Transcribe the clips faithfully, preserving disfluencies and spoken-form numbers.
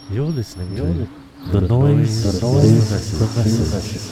You're listening to The Noise, the noise is the message.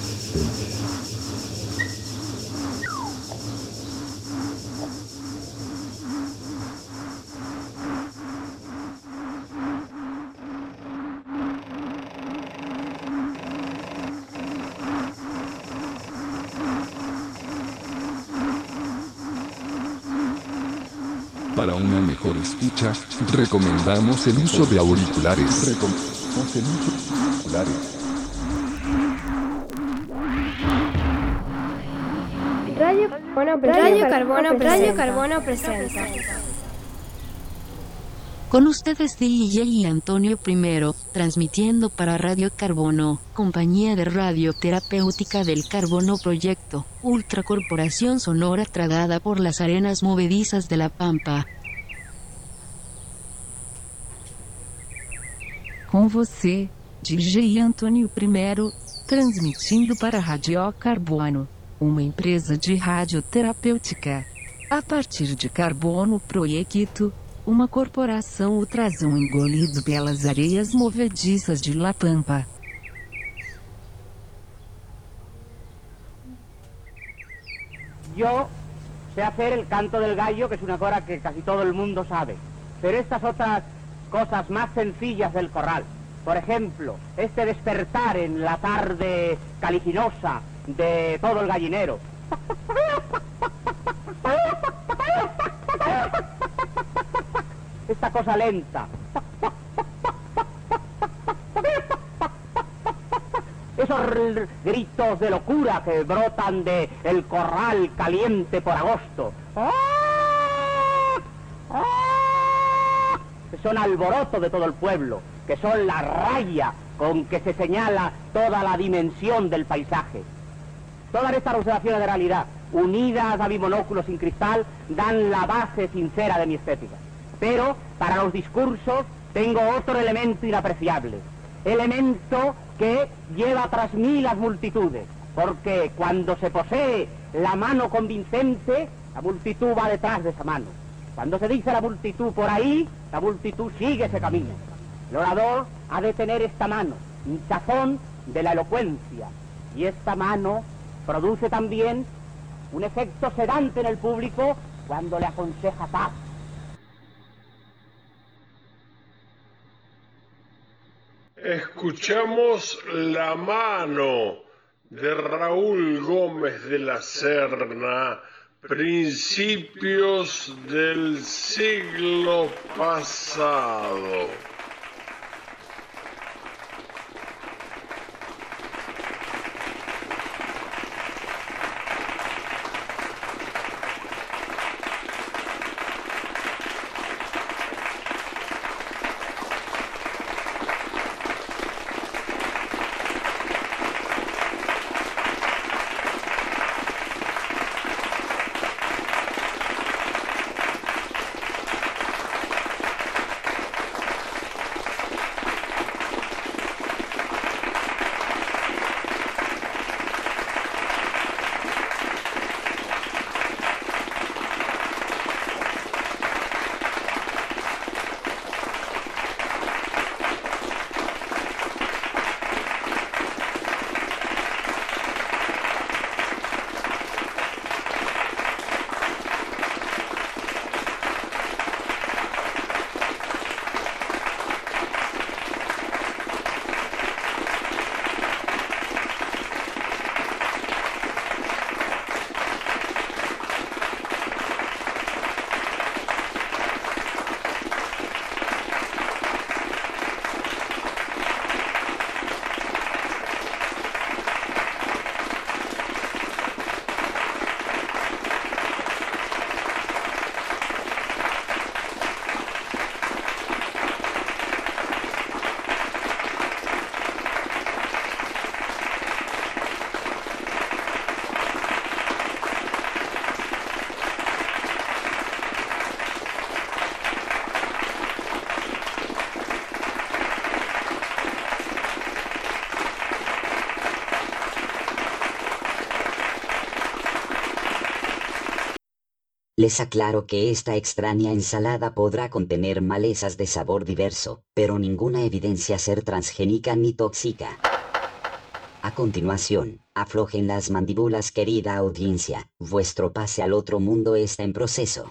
Para una mejor escucha, recomendamos el uso de auriculares. Recomendamos el uso de auriculares. Radio Carbono, Radio Carbono, Radio Carbono presenta. Con ustedes D J y Antonio I, transmitiendo para Radio Carbono, compañía de radio terapéutica del Carbono Proyecto, ultracorporación sonora tragada por las arenas movedizas de la Pampa. Com você, D J Antônio I, transmitindo para Radio Carbono, uma empresa de radioterapêutica. A partir de Carbono Proyecto, uma corporação ultrason engolido pelas areias movediças de La Pampa. Yo sé hacer el canto del gallo, que es una cosa que casi todo el mundo sabe, pero estas otras cosas más sencillas del corral, por ejemplo, este despertar en la tarde caliginosa de todo el gallinero, esta cosa lenta, esos gritos de locura que brotan de el corral caliente por agosto, que son alboroto de todo el pueblo, que son la raya con que se señala toda la dimensión del paisaje. Todas estas observaciones de realidad, unidas a mi monóculo sin cristal, dan la base sincera de mi estética. Pero para los discursos tengo otro elemento inapreciable, elemento que lleva tras mí las multitudes, porque cuando se posee la mano convincente, la multitud va detrás de esa mano. Cuando se dice la multitud por ahí, la multitud sigue ese camino. El orador ha de tener esta mano, hinchazón de la elocuencia, y esta mano produce también un efecto sedante en el público cuando le aconseja paz. Escuchamos La mano de Raúl Gómez de la Serna, principios del siglo pasado. Les aclaro que esta extraña ensalada podrá contener malezas de sabor diverso, pero ninguna evidencia ser transgénica ni tóxica. A continuación, aflojen las mandíbulas, querida audiencia, vuestro pase al otro mundo está en proceso.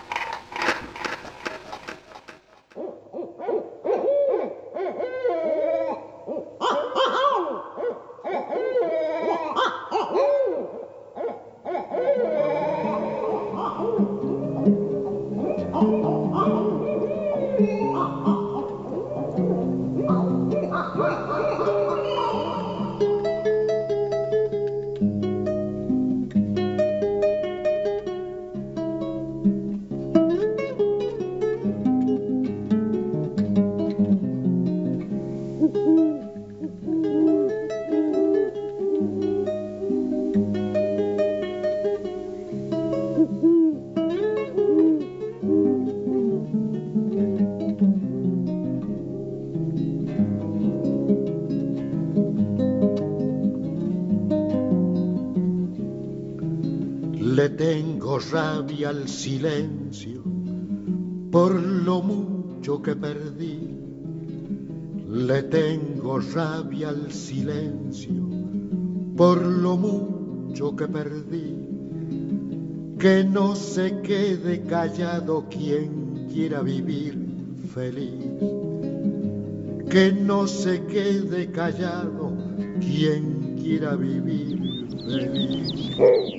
Le tengo rabia al silencio por lo mucho que perdí. Le tengo rabia al silencio por lo mucho que perdí. Que no se quede callado quien quiera vivir feliz. Que no se quede callado quien quiera vivir feliz.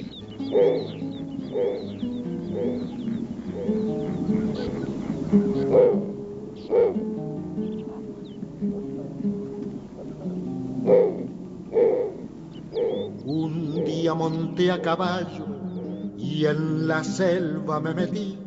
Un día monté a caballo y en la selva me metí.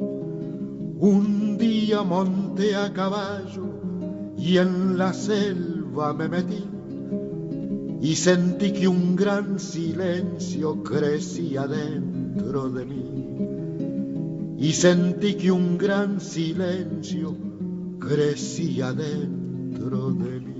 Un día monté a caballo y en la selva me metí. Y sentí que un gran silencio crecía dentro de mí. Y sentí que un gran silencio crecía dentro de mí.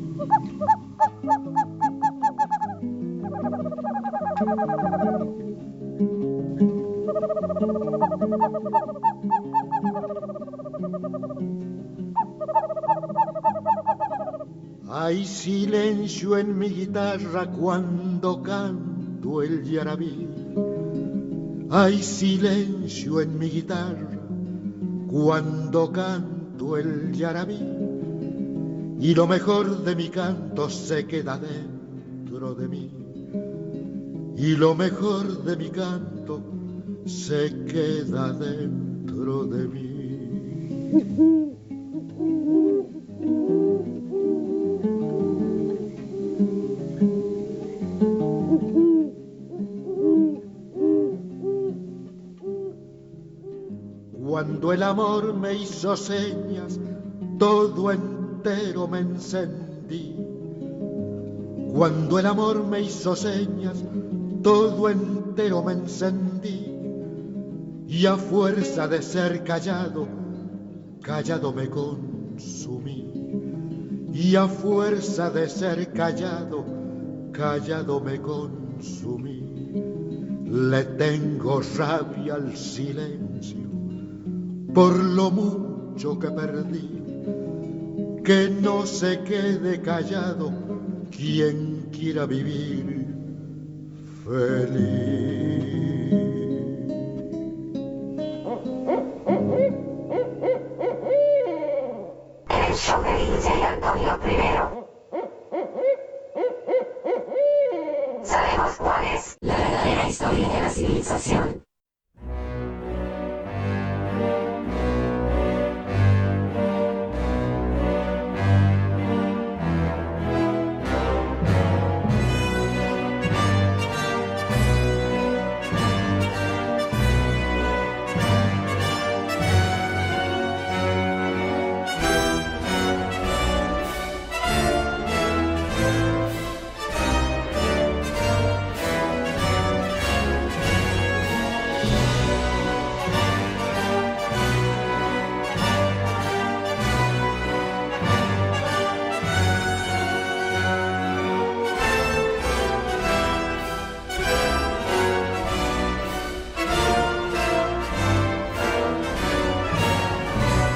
Hay silencio en mi guitarra cuando canto el yarabí. Hay silencio en mi guitarra cuando canto el yarabí. Y lo mejor de mi canto se queda dentro de mí. Y lo mejor de mi canto se queda dentro de mí. Cuando el amor me hizo señas, todo entero me encendí. Cuando el amor me hizo señas, todo entero me encendí. Y a fuerza de ser callado, callado me consumí. Y a fuerza de ser callado, callado me consumí. Le tengo rabia al silencio por lo mucho que perdí. Que no se quede callado quien quiera vivir feliz. El show de D J Antonio primero. Sabemos cuál es la verdadera historia de la civilización.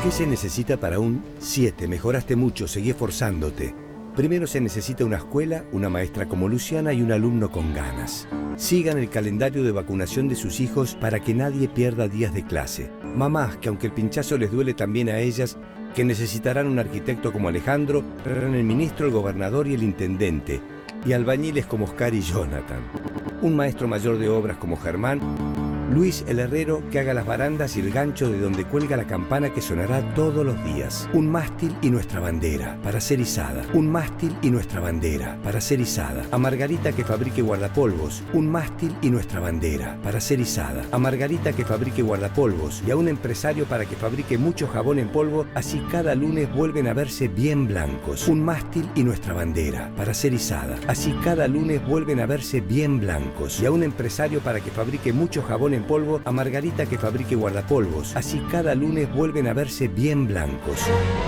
¿Qué se necesita para un siete? Mejoraste mucho, seguí esforzándote. Primero se necesita una escuela, una maestra como Luciana y un alumno con ganas. Sigan el calendario de vacunación de sus hijos para que nadie pierda días de clase. Mamás, que aunque el pinchazo les duele también a ellas, que necesitarán un arquitecto como Alejandro, el ministro, el gobernador y el intendente, y albañiles como Oscar y Jonathan. Un maestro mayor de obras como Germán, Luis el herrero que haga las barandas y el gancho de donde cuelga la campana que sonará todos los días. Un mástil y nuestra bandera para ser izada. Un mástil y nuestra bandera para ser izada. A Margarita que fabrique guardapolvos. Un mástil y nuestra bandera para ser izada. A Margarita que fabrique guardapolvos y a un empresario para que fabrique mucho jabón en polvo, así cada lunes vuelven a verse bien blancos. Un mástil y nuestra bandera para ser izada. Así cada lunes vuelven a verse bien blancos. Y a un empresario para que fabrique mucho jabón en polvo, a Margarita que fabrique guardapolvos. Así cada lunes vuelven a verse bien blancos.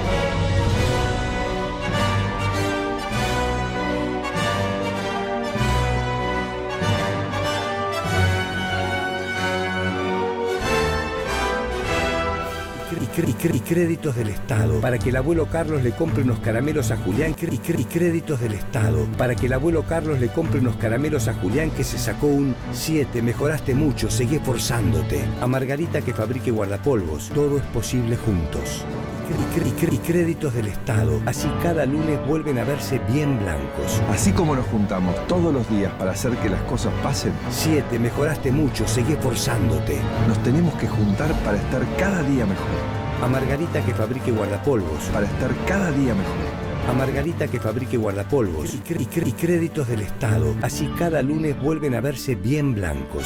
Y créditos del Estado para que el abuelo Carlos le compre unos caramelos a Julián. Y créditos del Estado para que el abuelo Carlos le compre unos caramelos a Julián que se sacó un siete. Mejoraste mucho, seguí esforzándote. A Margarita que fabrique guardapolvos. Todo es posible juntos. Y créditos del Estado. Así cada lunes vuelven a verse bien blancos. Así como nos juntamos todos los días para hacer que las cosas pasen. siete. Mejoraste mucho, seguí esforzándote. Nos tenemos que juntar para estar cada día mejor. A Margarita que fabrique guardapolvos. Para estar cada día mejor. A Margarita que fabrique guardapolvos. Y créditos del Estado. Así cada lunes vuelven a verse bien blancos.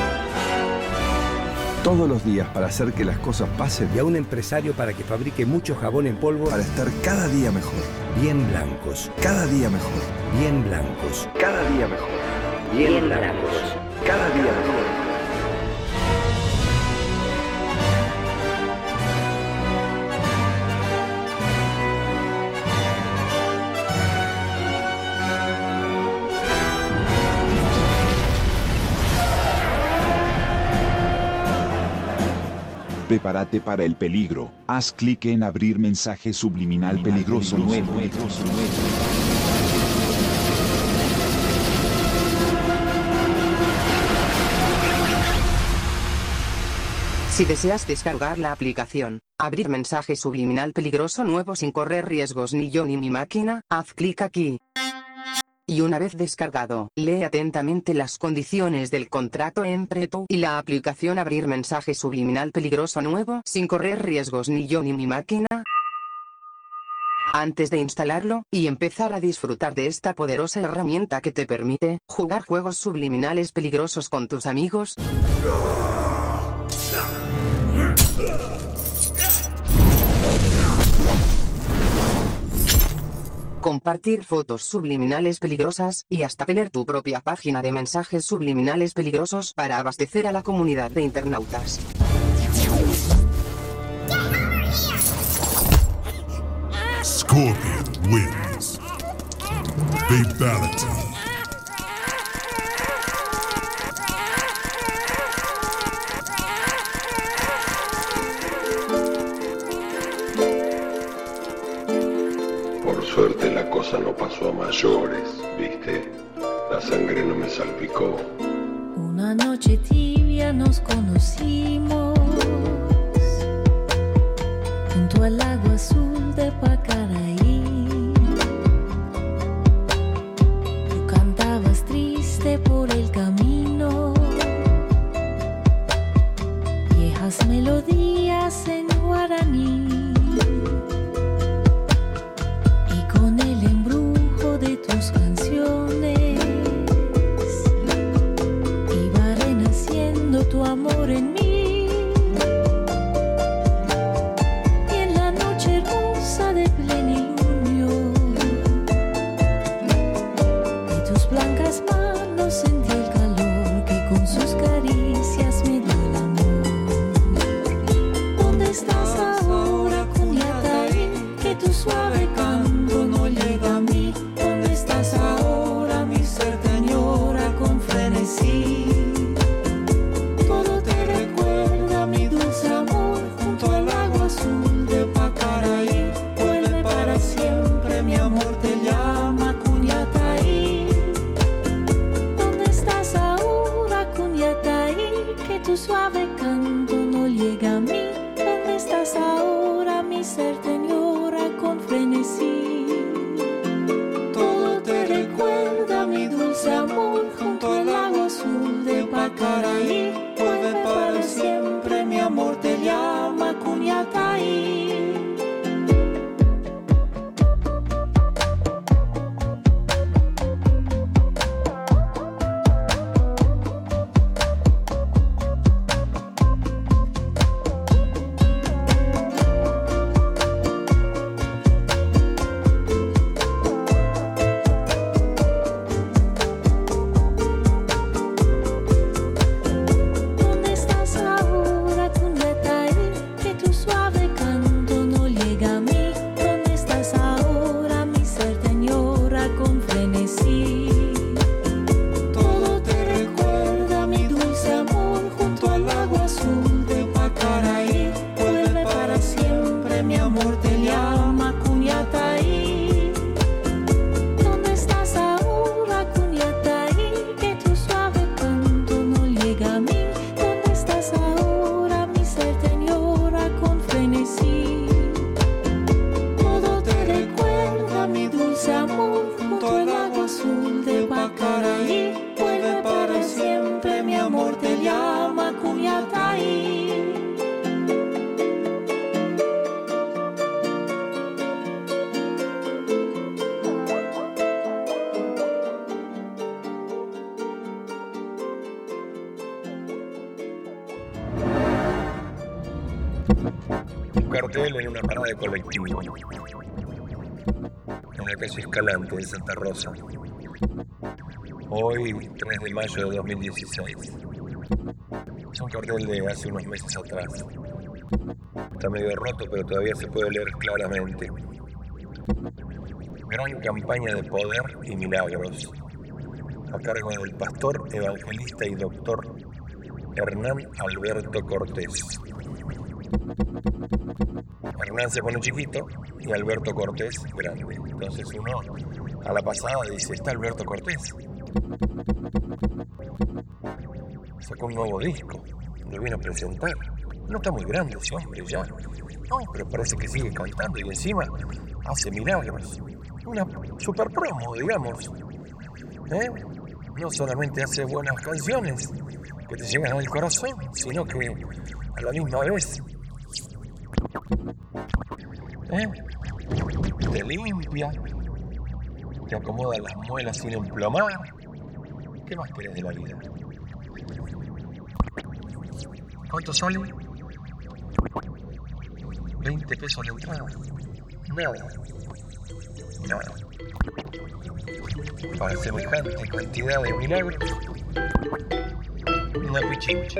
Todos los días para hacer que las cosas pasen. Y a un empresario para que fabrique mucho jabón en polvo. Para estar cada día mejor. Bien blancos. Cada día mejor. Bien blancos. Cada día mejor. Bien blancos. Cada día mejor. Prepárate para el peligro. Haz clic en abrir mensaje subliminal peligroso nuevo. Si deseas descargar la aplicación, abrir mensaje subliminal peligroso nuevo sin correr riesgos ni yo ni mi máquina, haz clic aquí. Y una vez descargado, lee atentamente las condiciones del contrato entre tú y la aplicación abrir mensaje subliminal peligroso nuevo sin correr riesgos ni yo ni mi máquina. Antes de instalarlo, y empezar a disfrutar de esta poderosa herramienta que te permite jugar juegos subliminales peligrosos con tus amigos. Compartir fotos subliminales peligrosas, y hasta tener tu propia página de mensajes subliminales peligrosos para abastecer a la comunidad de internautas. Scorpion wins. Fatality. Por suerte la cosa no pasó a mayores, ¿viste? La sangre no me salpicó. Una noche tibia nos conocimos junto al lago azul de Pacaraí. Tú cantabas triste por el camino, viejas melodías en guaraní. De tus canciones iba renaciendo tu amor en mí, y en la noche hermosa de plenitud cartel en una parada de colectivo, en la calle Escalante de Santa Rosa. Hoy, tres de mayo de dos mil dieciséis. Es un cartel de hace unos meses atrás. Está medio roto, pero todavía se puede leer claramente. Gran campaña de poder y milagros, a cargo del pastor, evangelista y doctor Hernán Alberto Cortés. Hernán se pone chiquito y Alberto Cortés grande. Entonces uno a la pasada dice, ¿está Alberto Cortés? Sacó un nuevo disco, lo vino a presentar. No está muy grande ese hombre ya. No, pero parece que sigue cantando y encima hace milagros. Una super promo, digamos. ¿Eh? No solamente hace buenas canciones que te llegan al corazón, sino que a la misma vez ¿eh? te limpia, te acomoda las muelas sin emplomar. ¿Qué más querés de la vida? ¿Cuánto sale? veinte pesos la entrada. Nada. Nada. Para semejante cantidad de milagros, una pichincha.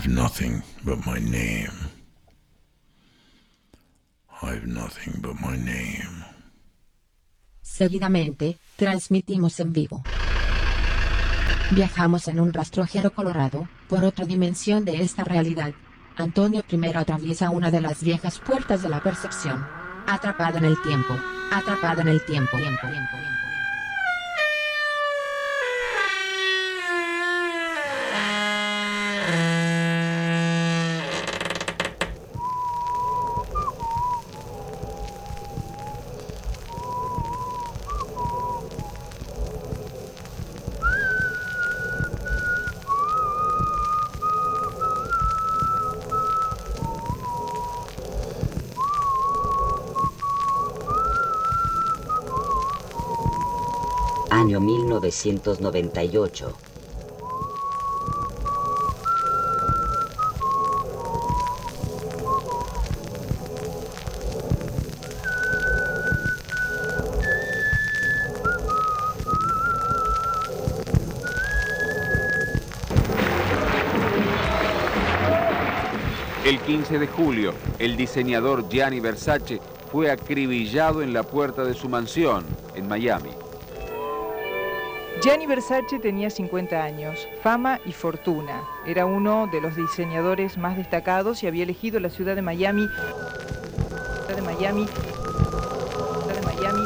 I've nothing but my name. I've nothing but my name. Seguidamente, transmitimos en vivo. Viajamos en un rastrojero colorado, por otra dimensión de esta realidad. Antonio I atraviesa una de las viejas puertas de la percepción. Atrapado en el tiempo. Atrapado en el tiempo. tiempo, tiempo, tiempo. Año mil novecientos noventa y ocho. El quince de julio, el diseñador Gianni Versace fue acribillado en la puerta de su mansión en Miami. Gianni Versace tenía cincuenta años, fama y fortuna. Era uno de los diseñadores más destacados y había elegido la ciudad de Miami, ciudad de Miami, ciudad de Miami,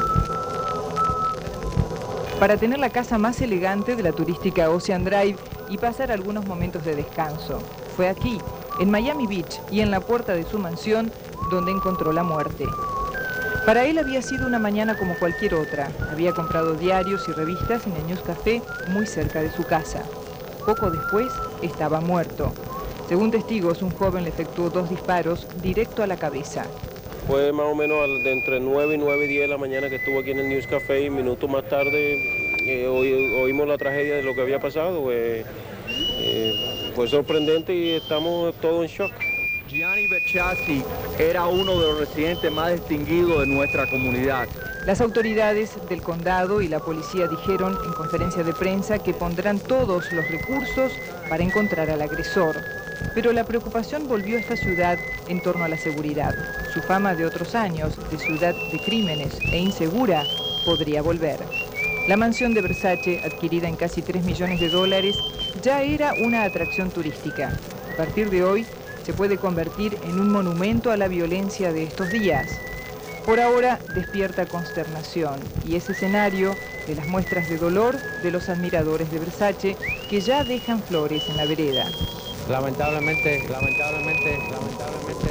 para tener la casa más elegante de la turística Ocean Drive y pasar algunos momentos de descanso. Fue aquí, en Miami Beach y en la puerta de su mansión, donde encontró la muerte. Para él había sido una mañana como cualquier otra. Había comprado diarios y revistas en el News Café, muy cerca de su casa. Poco después, estaba muerto. Según testigos, un joven le efectuó dos disparos directo a la cabeza. Fue más o menos de entre nueve y nueve y diez de la mañana que estuvo aquí en el News Café y minutos más tarde eh, oí, oímos la tragedia de lo que había pasado. Eh, eh, fue sorprendente y estamos todos en shock. Gianni Versace era uno de los residentes más distinguidos de nuestra comunidad. Las autoridades del condado y la policía dijeron en conferencia de prensa que pondrán todos los recursos para encontrar al agresor. Pero la preocupación volvió a esta ciudad en torno a la seguridad. Su fama de otros años, de ciudad de crímenes e insegura, podría volver. La mansión de Versace, adquirida en casi tres millones de dólares, ya era una atracción turística. A partir de hoy, se puede convertir en un monumento a la violencia de estos días. Por ahora despierta consternación y es escenario de las muestras de dolor de los admiradores de Versace que ya dejan flores en la vereda. Lamentablemente, lamentablemente, lamentablemente,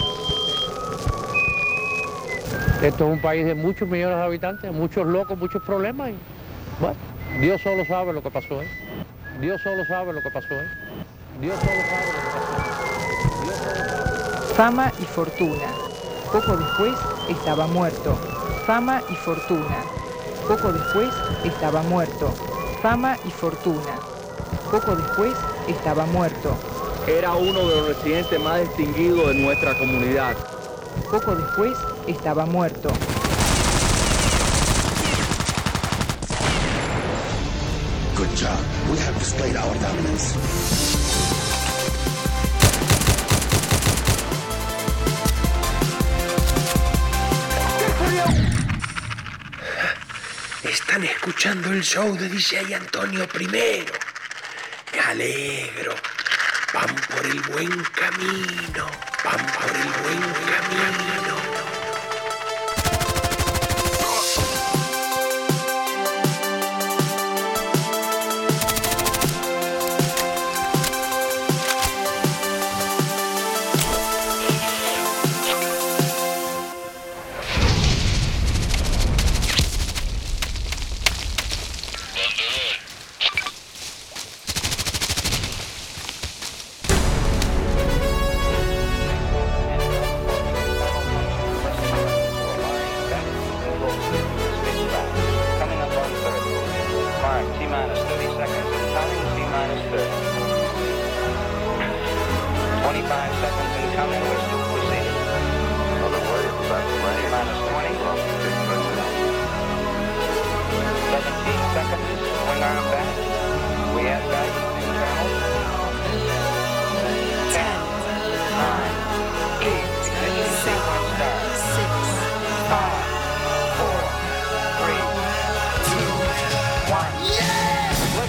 esto es un país de muchos millones de habitantes, muchos locos, muchos problemas y bueno, Dios solo sabe lo que pasó, ¿eh? Dios solo sabe lo que pasó, ¿eh? Dios solo sabe lo que pasó. Fama y fortuna. Poco después estaba muerto. Fama y fortuna. Poco después estaba muerto. Fama y fortuna. Poco después estaba muerto. Era uno de los residentes más distinguidos de nuestra comunidad. Poco después estaba muerto. Good job. We have displayed our dominance. Están escuchando el show de D J Antonio primero. Me alegro. Van por el buen camino. Van por el buen camino.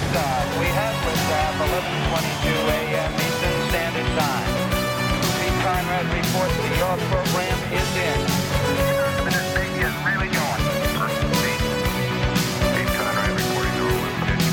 liftoff. We have liftoff, eleven twenty-two a m Eastern Standard Time. Pete Conrad reports that your program is in. The state is really going. Pete Conrad reporting your program.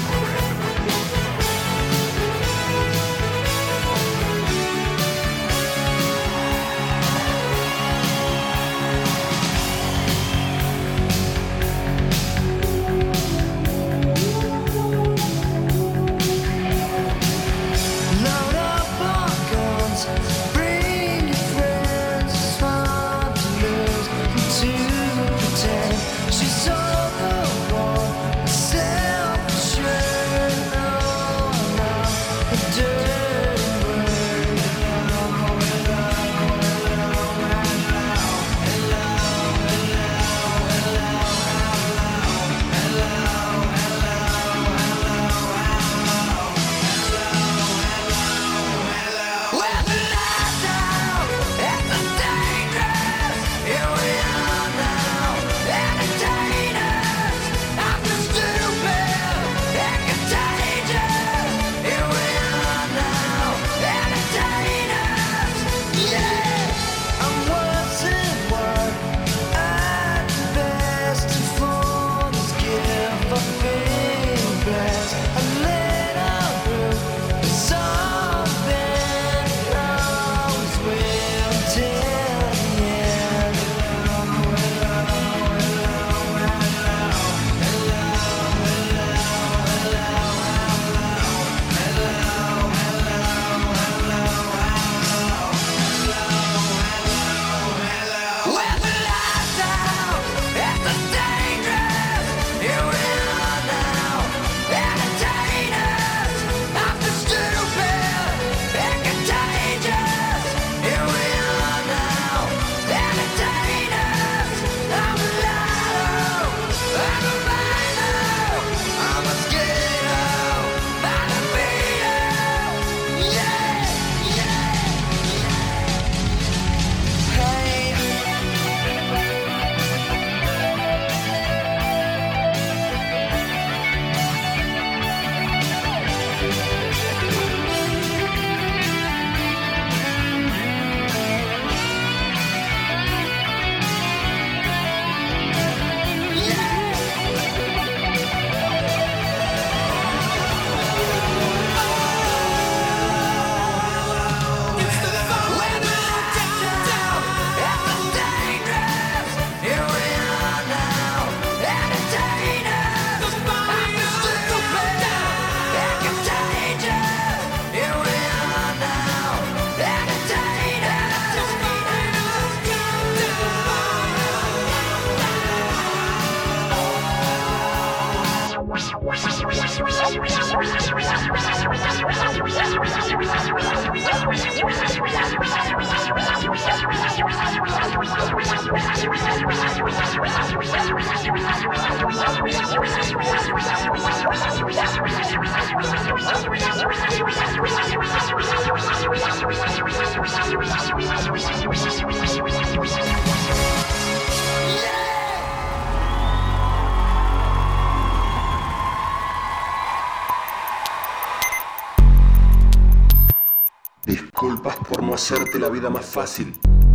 Disculpas por no hacerte la vida más fácil.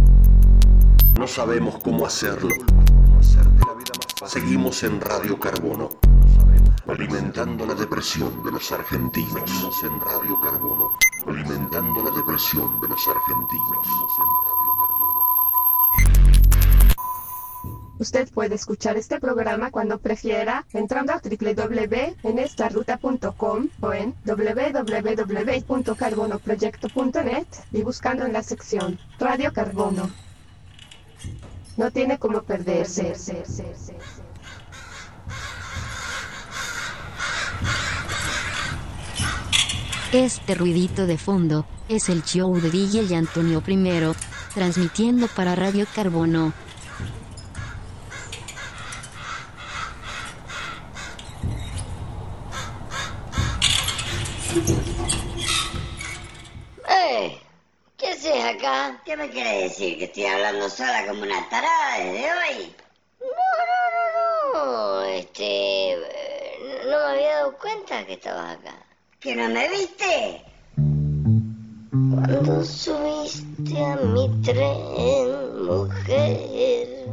No sabemos cómo hacerlo. Seguimos en Radio Carbono, alimentando la depresión de los argentinos. Seguimos en Radio Carbono, alimentando la depresión de los argentinos. Usted puede escuchar este programa cuando prefiera, entrando a doble u doble u doble u punto en esta ruta punto com o en doble u doble u doble u punto carbonoproyecto punto net y buscando en la sección Radio Carbono. No tiene cómo perderse. Este ruidito de fondo es el show de D J Antonio Primero, transmitiendo para Radio Carbono. ¡Eh! ¿Qué haces acá? ¿Qué me quiere decir? ¿Que estoy hablando sola como una tarada desde hoy? No, no, no, no. Este... no me había dado cuenta que estabas acá. ¿Que no me viste? Cuando subiste a mi tren, mujer,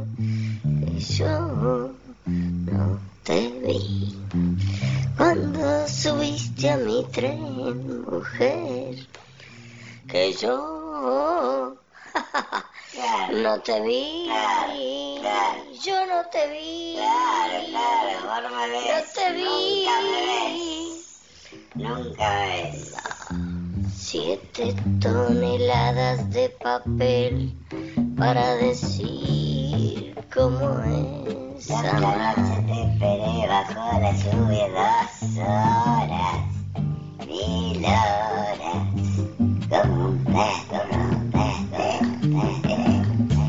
yo no te vi. Cuando subiste a mi tren, mujer, que yo claro, no te vi, claro, claro, yo no te vi, claro, claro, ahora me ves, no te vi, nunca me ves, nunca me ves. Siete toneladas de papel para decir cómo es. Esta noche te esperé bajo la lluvia dos horas, mil horas, como un perro, un perro, un perro.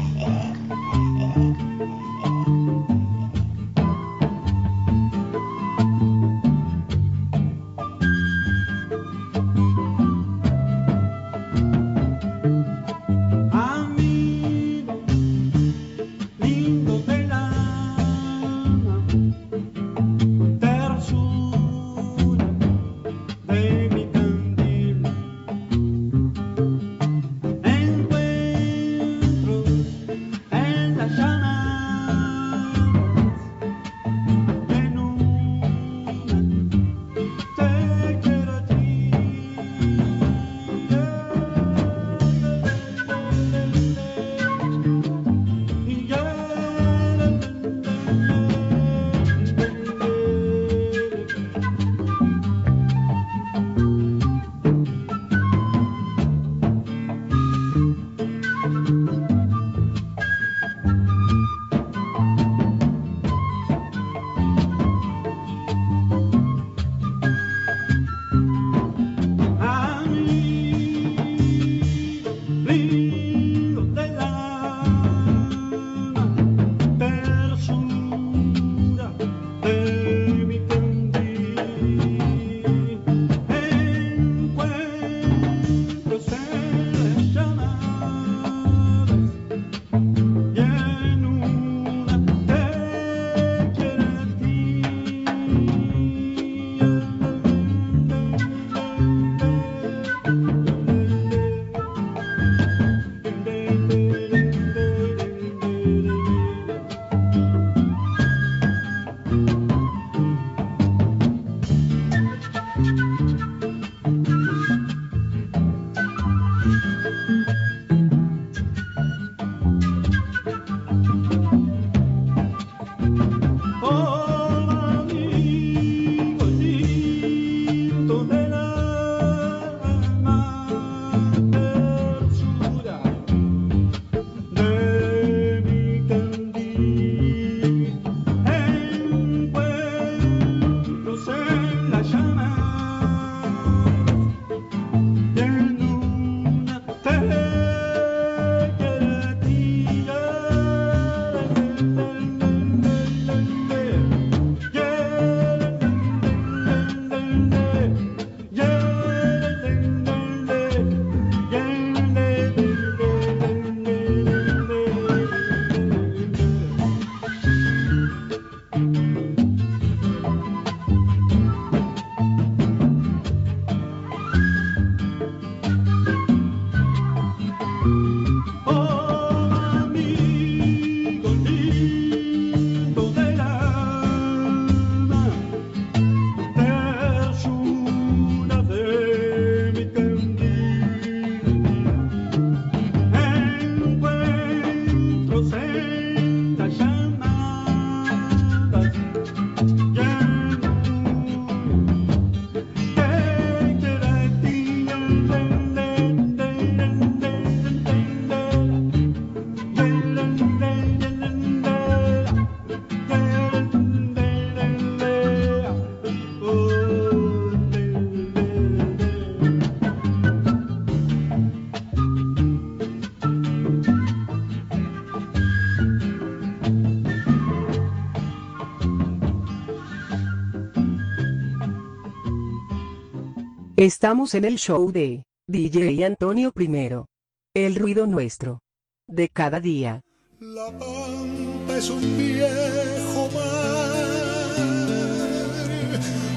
Estamos en el show de D J Antonio Primero. El ruido nuestro. De cada día. La Pampa es un viejo mar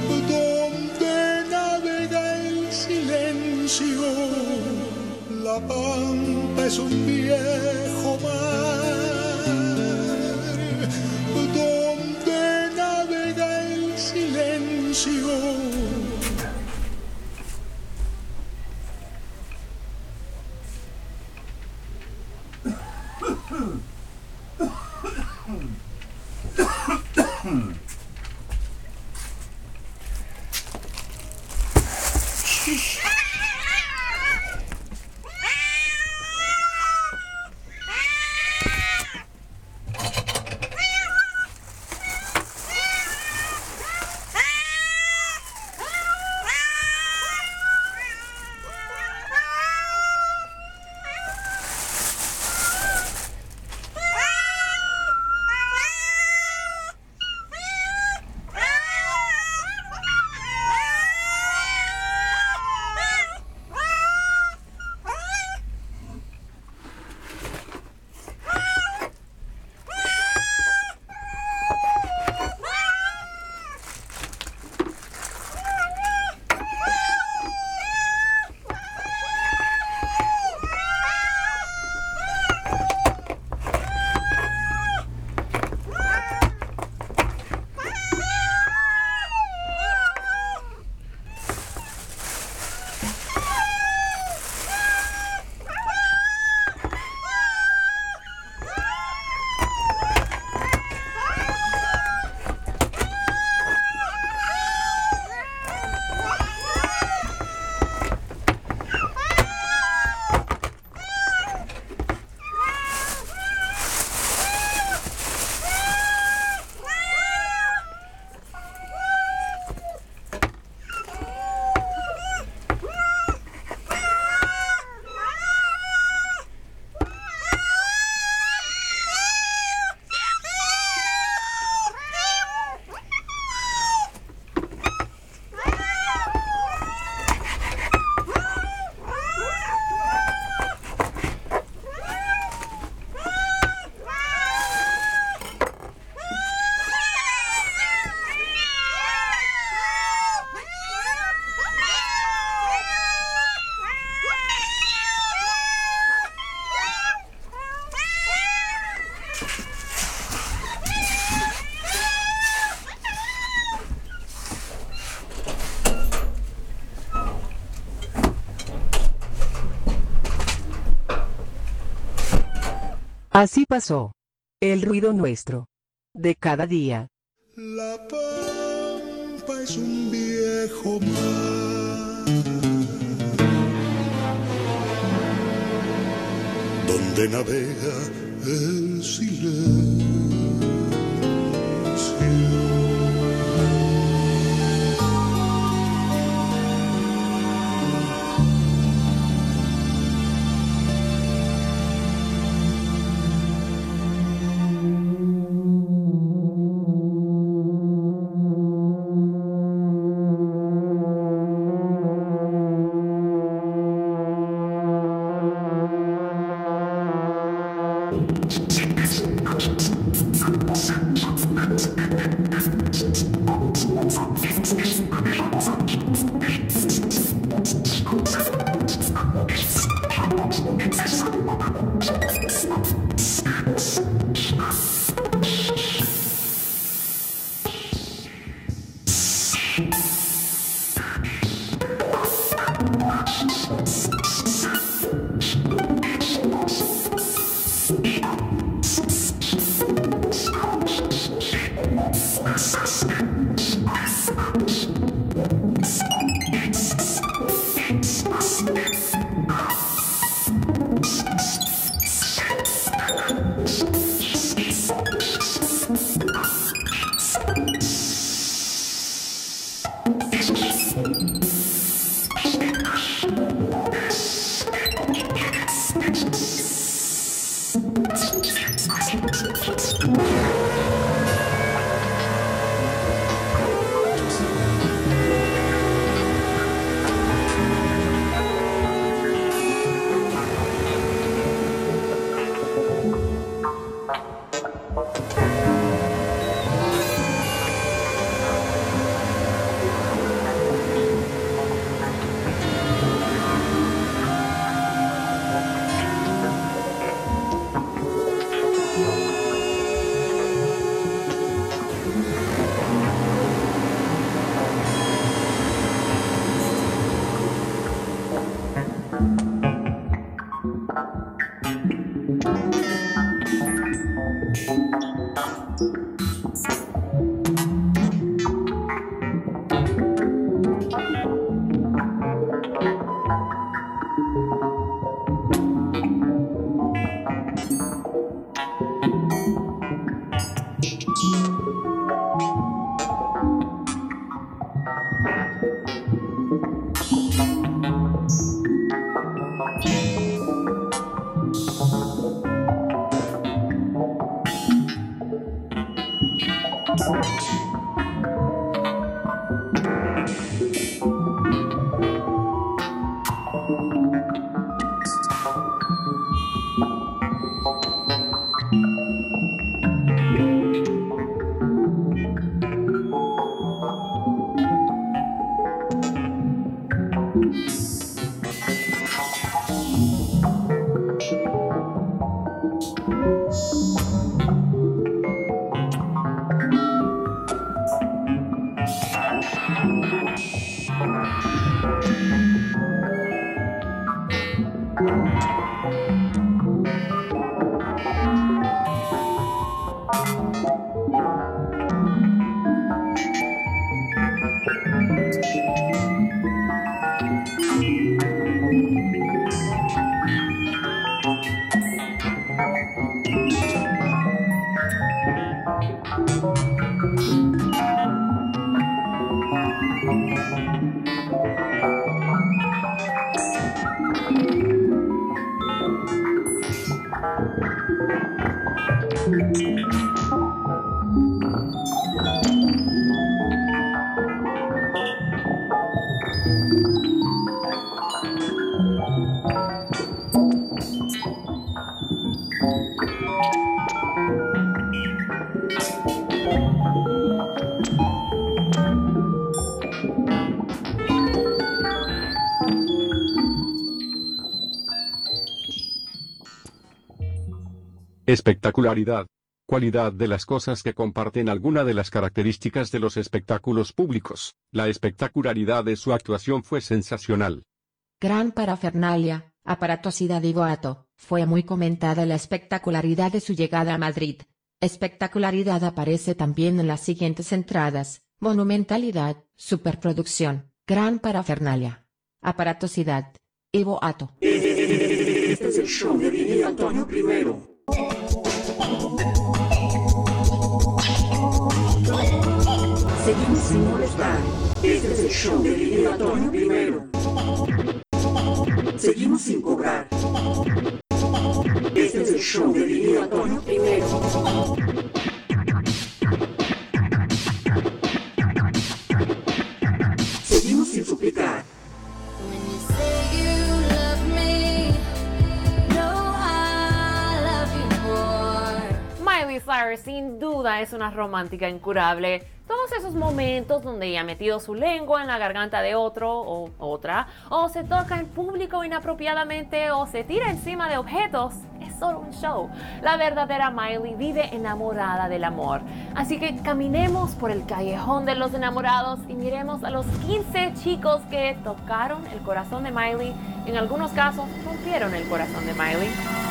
pampa es un viejo mar donde navega el silencio. Así pasó. El ruido nuestro. De cada día. La pampa es un viejo mar donde navega el silencio. Espectacularidad. Cualidad de las cosas que comparten alguna de las características de los espectáculos públicos. La espectacularidad de su actuación fue sensacional. Gran parafernalia, aparatosidad y boato. Fue muy comentada la espectacularidad de su llegada a Madrid. Espectacularidad aparece también en las siguientes entradas: monumentalidad, superproducción, gran parafernalia, aparatosidad y boato. Este es el show de D J Antonio Primero. Seguimos sin molestar. Este es el show de D J Antonio Primero. Seguimos sin cobrar. Este es el show de D J Antonio Primero. Seguimos sin suplicar. Miley Cyrus sin duda es una romántica incurable. Todos esos momentos donde ella ha metido su lengua en la garganta de otro o otra, o se toca en público inapropiadamente, o se tira encima de objetos, es solo un show. La verdadera Miley vive enamorada del amor. Así que caminemos por el callejón de los enamorados y miremos a los quince chicos que tocaron el corazón de Miley. En algunos casos rompieron el corazón de Miley.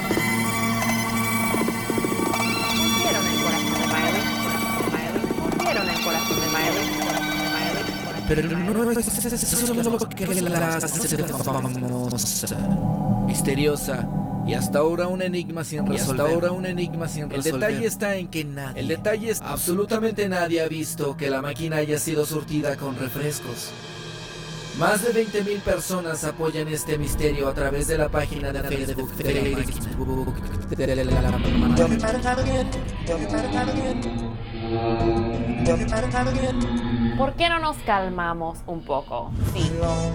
Rompieron el corazón de Miley. Rompieron el corazón de Miley. Pero no es eso lo que la hace famosa, misteriosa y hasta ahora un enigma sin resolver. Hasta ahora un enigma sin resolver. El detalle está en que nadie, el detalle es absolutamente nadie ha visto que la máquina haya sido surtida con refrescos. Más de veinte mil personas apoyan este misterio a través de la página de Facebook. ¿Por qué no nos calmamos un poco? Sí.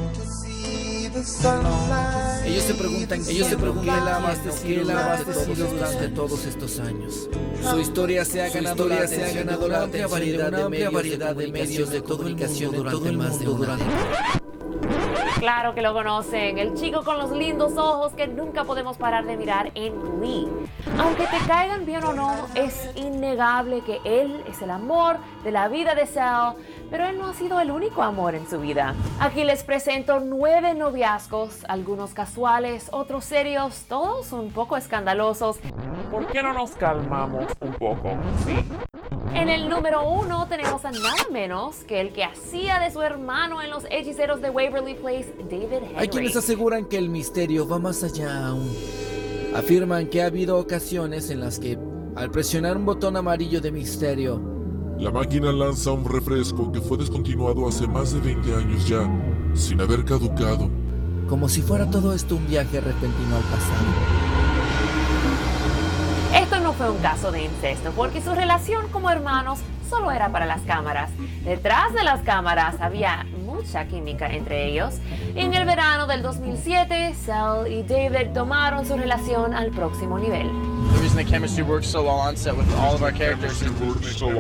Ellos se preguntan, ellos se preguntan la abastecido durante todos estos años. Su historia se ha ganado la se ha ganado la amplia variedad de medios, variedad de medios de comunicación durante más de un año. Claro que lo conocen, el chico con los lindos ojos que nunca podemos parar de mirar en Glee. Aunque te caigan bien o no, es innegable que él es el amor de la vida de Sal, pero él no ha sido el único amor en su vida. Aquí les presento nueve noviazgos, algunos casuales, otros serios, todos un poco escandalosos. ¿Por qué no nos calmamos un poco? Sí. En el número uno tenemos a nada menos que el que hacía de su hermano en Los Hechiceros de Waverly Place, David Henry. Hay quienes aseguran que el misterio va más allá aún. Afirman que ha habido ocasiones en las que, al presionar un botón amarillo de misterio, La máquina lanza un refresco que fue descontinuado hace más de veinte años ya, sin haber caducado. Como si fuera todo esto un viaje repentino al pasado. Esto no fue un caso de incesto, porque su relación como hermanos solo era para las cámaras. Detrás de las cámaras había mucha química entre ellos. En el verano del dos mil siete, Sal y David tomaron su relación al próximo nivel. The reason the chemistry works so well on set with all of our characters. The reason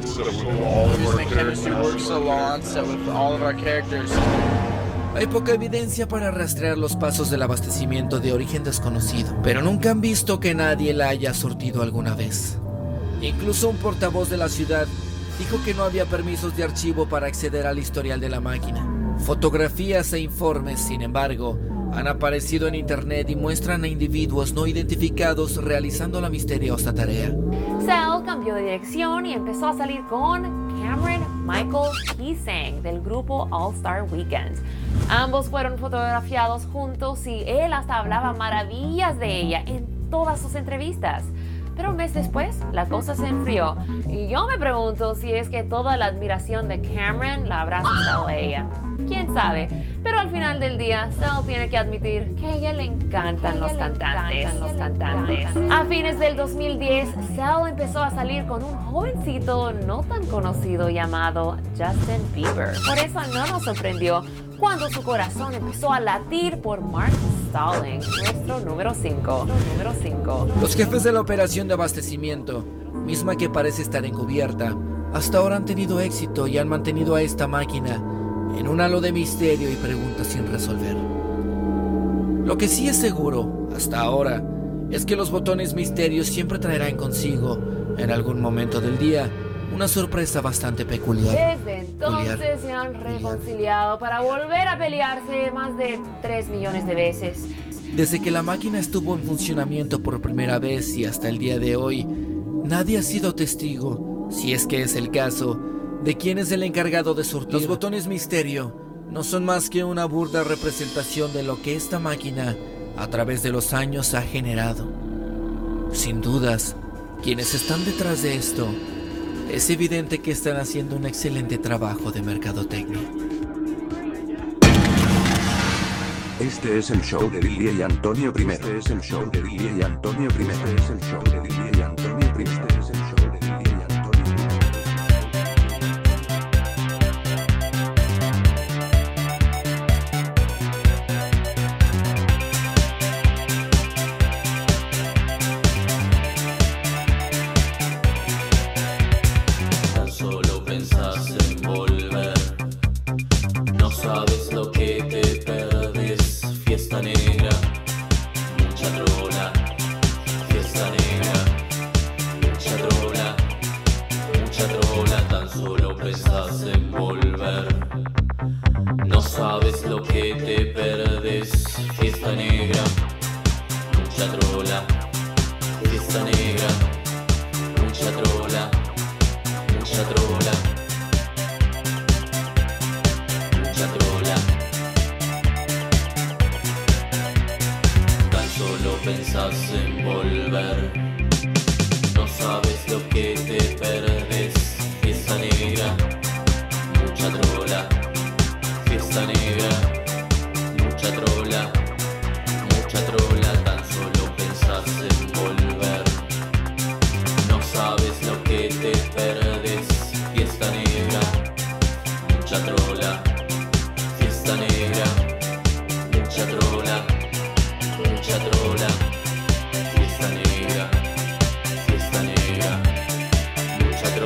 the chemistry works so well on set with all of our characters. Hay poca evidencia para rastrear los pasos del abastecimiento de origen desconocido, pero nunca han visto que nadie la haya surtido alguna vez. Incluso un portavoz de la ciudad dijo que no había permisos de archivo para acceder al historial de la máquina. Fotografías e informes, sin embargo, han aparecido en internet y muestran a individuos no identificados realizando la misteriosa tarea. Sal cambió de dirección y empezó a salir con Cameron Michael Keesang del grupo All Star Weekend. Ambos fueron fotografiados juntos y él hasta hablaba maravillas de ella en todas sus entrevistas. Pero un mes después, la cosa se enfrió. Y yo me pregunto si es que toda la admiración de Cameron la habrá asustado a ella. ¿Quién sabe? Pero al final del día, Sal tiene que admitir que a ella le encantan los cantantes. los cantantes. A fines del dos mil diez, Sal empezó a salir con un jovencito no tan conocido llamado Justin Bieber. Por eso no nos sorprendió cuando su corazón empezó a latir por Mark Stalling, nuestro número cinco. Número cinco. Los jefes de la operación de abastecimiento, misma que parece estar encubierta, hasta ahora han tenido éxito y han mantenido a esta máquina en un halo de misterio y preguntas sin resolver. Lo que sí es seguro, hasta ahora, es que los botones misterios siempre traerán consigo, en algún momento del día, una sorpresa bastante peculiar. Desde entonces peculiar, se han reconciliado para volver a pelearse más de tres millones de veces. Desde que la máquina estuvo en funcionamiento por primera vez y hasta el día de hoy, nadie ha sido testigo, si es que es el caso, de quién es el encargado de surtir. Los botones misterio no son más que una burda representación de lo que esta máquina, a través de los años, ha generado. Sin dudas, quienes están detrás de esto, es evidente que están haciendo un excelente trabajo de mercadotecnia. Este es el show de Billy y Antonio Primero. Este es el show de Billy y Antonio Primero. Este es el show de Billy y Antonio Primero. Este es el show de Billy y Antonio Primero.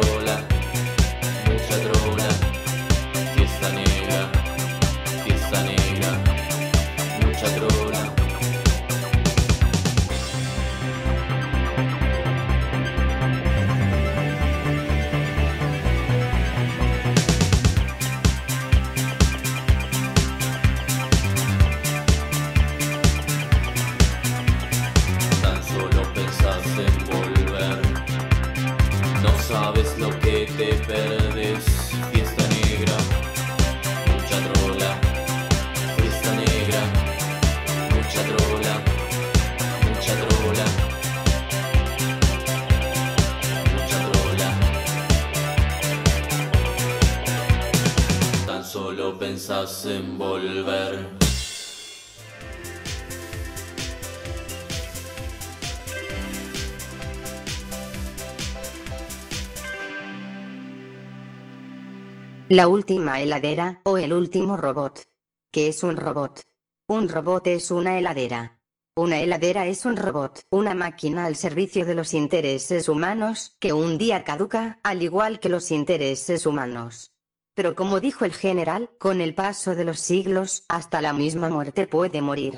Fiesta negra, fiesta negra. pensás en volver. La última heladera, o el último robot. ¿Qué es un robot? Un robot es una heladera. Una heladera es un robot, una máquina al servicio de los intereses humanos, que un día caduca, al igual que los intereses humanos. Pero como dijo el general, con el paso de los siglos, hasta la misma muerte puede morir.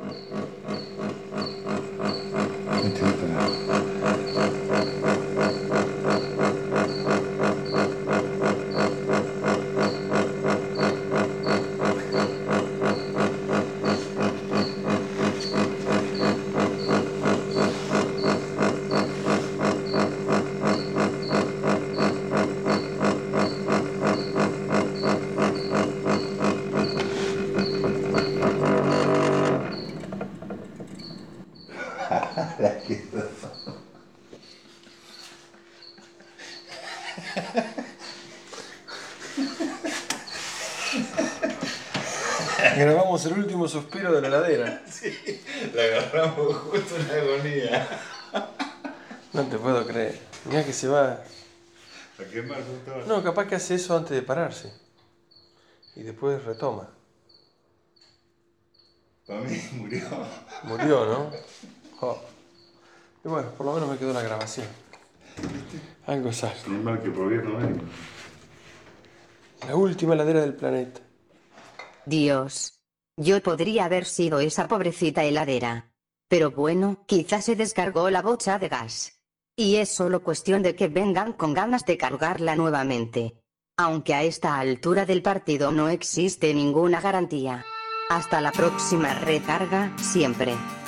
Grabamos el último suspiro de la heladera. Sí, la agarramos justo en la agonía. No te puedo creer. Mirá que se va. ¿A quemar justo? No, capaz que hace eso antes de pararse. Y después retoma. Para mí murió. Murió, ¿no? Oh. Y bueno, por lo menos me quedó la grabación. Algo sale. Ni mal que por bien no vengo. La última heladera del planeta. Dios. Yo podría haber sido esa pobrecita heladera. Pero bueno, quizás se descargó la bocha de gas. Y es solo cuestión de que vengan con ganas de cargarla nuevamente. Aunque a esta altura del partido no existe ninguna garantía. Hasta la próxima recarga, siempre.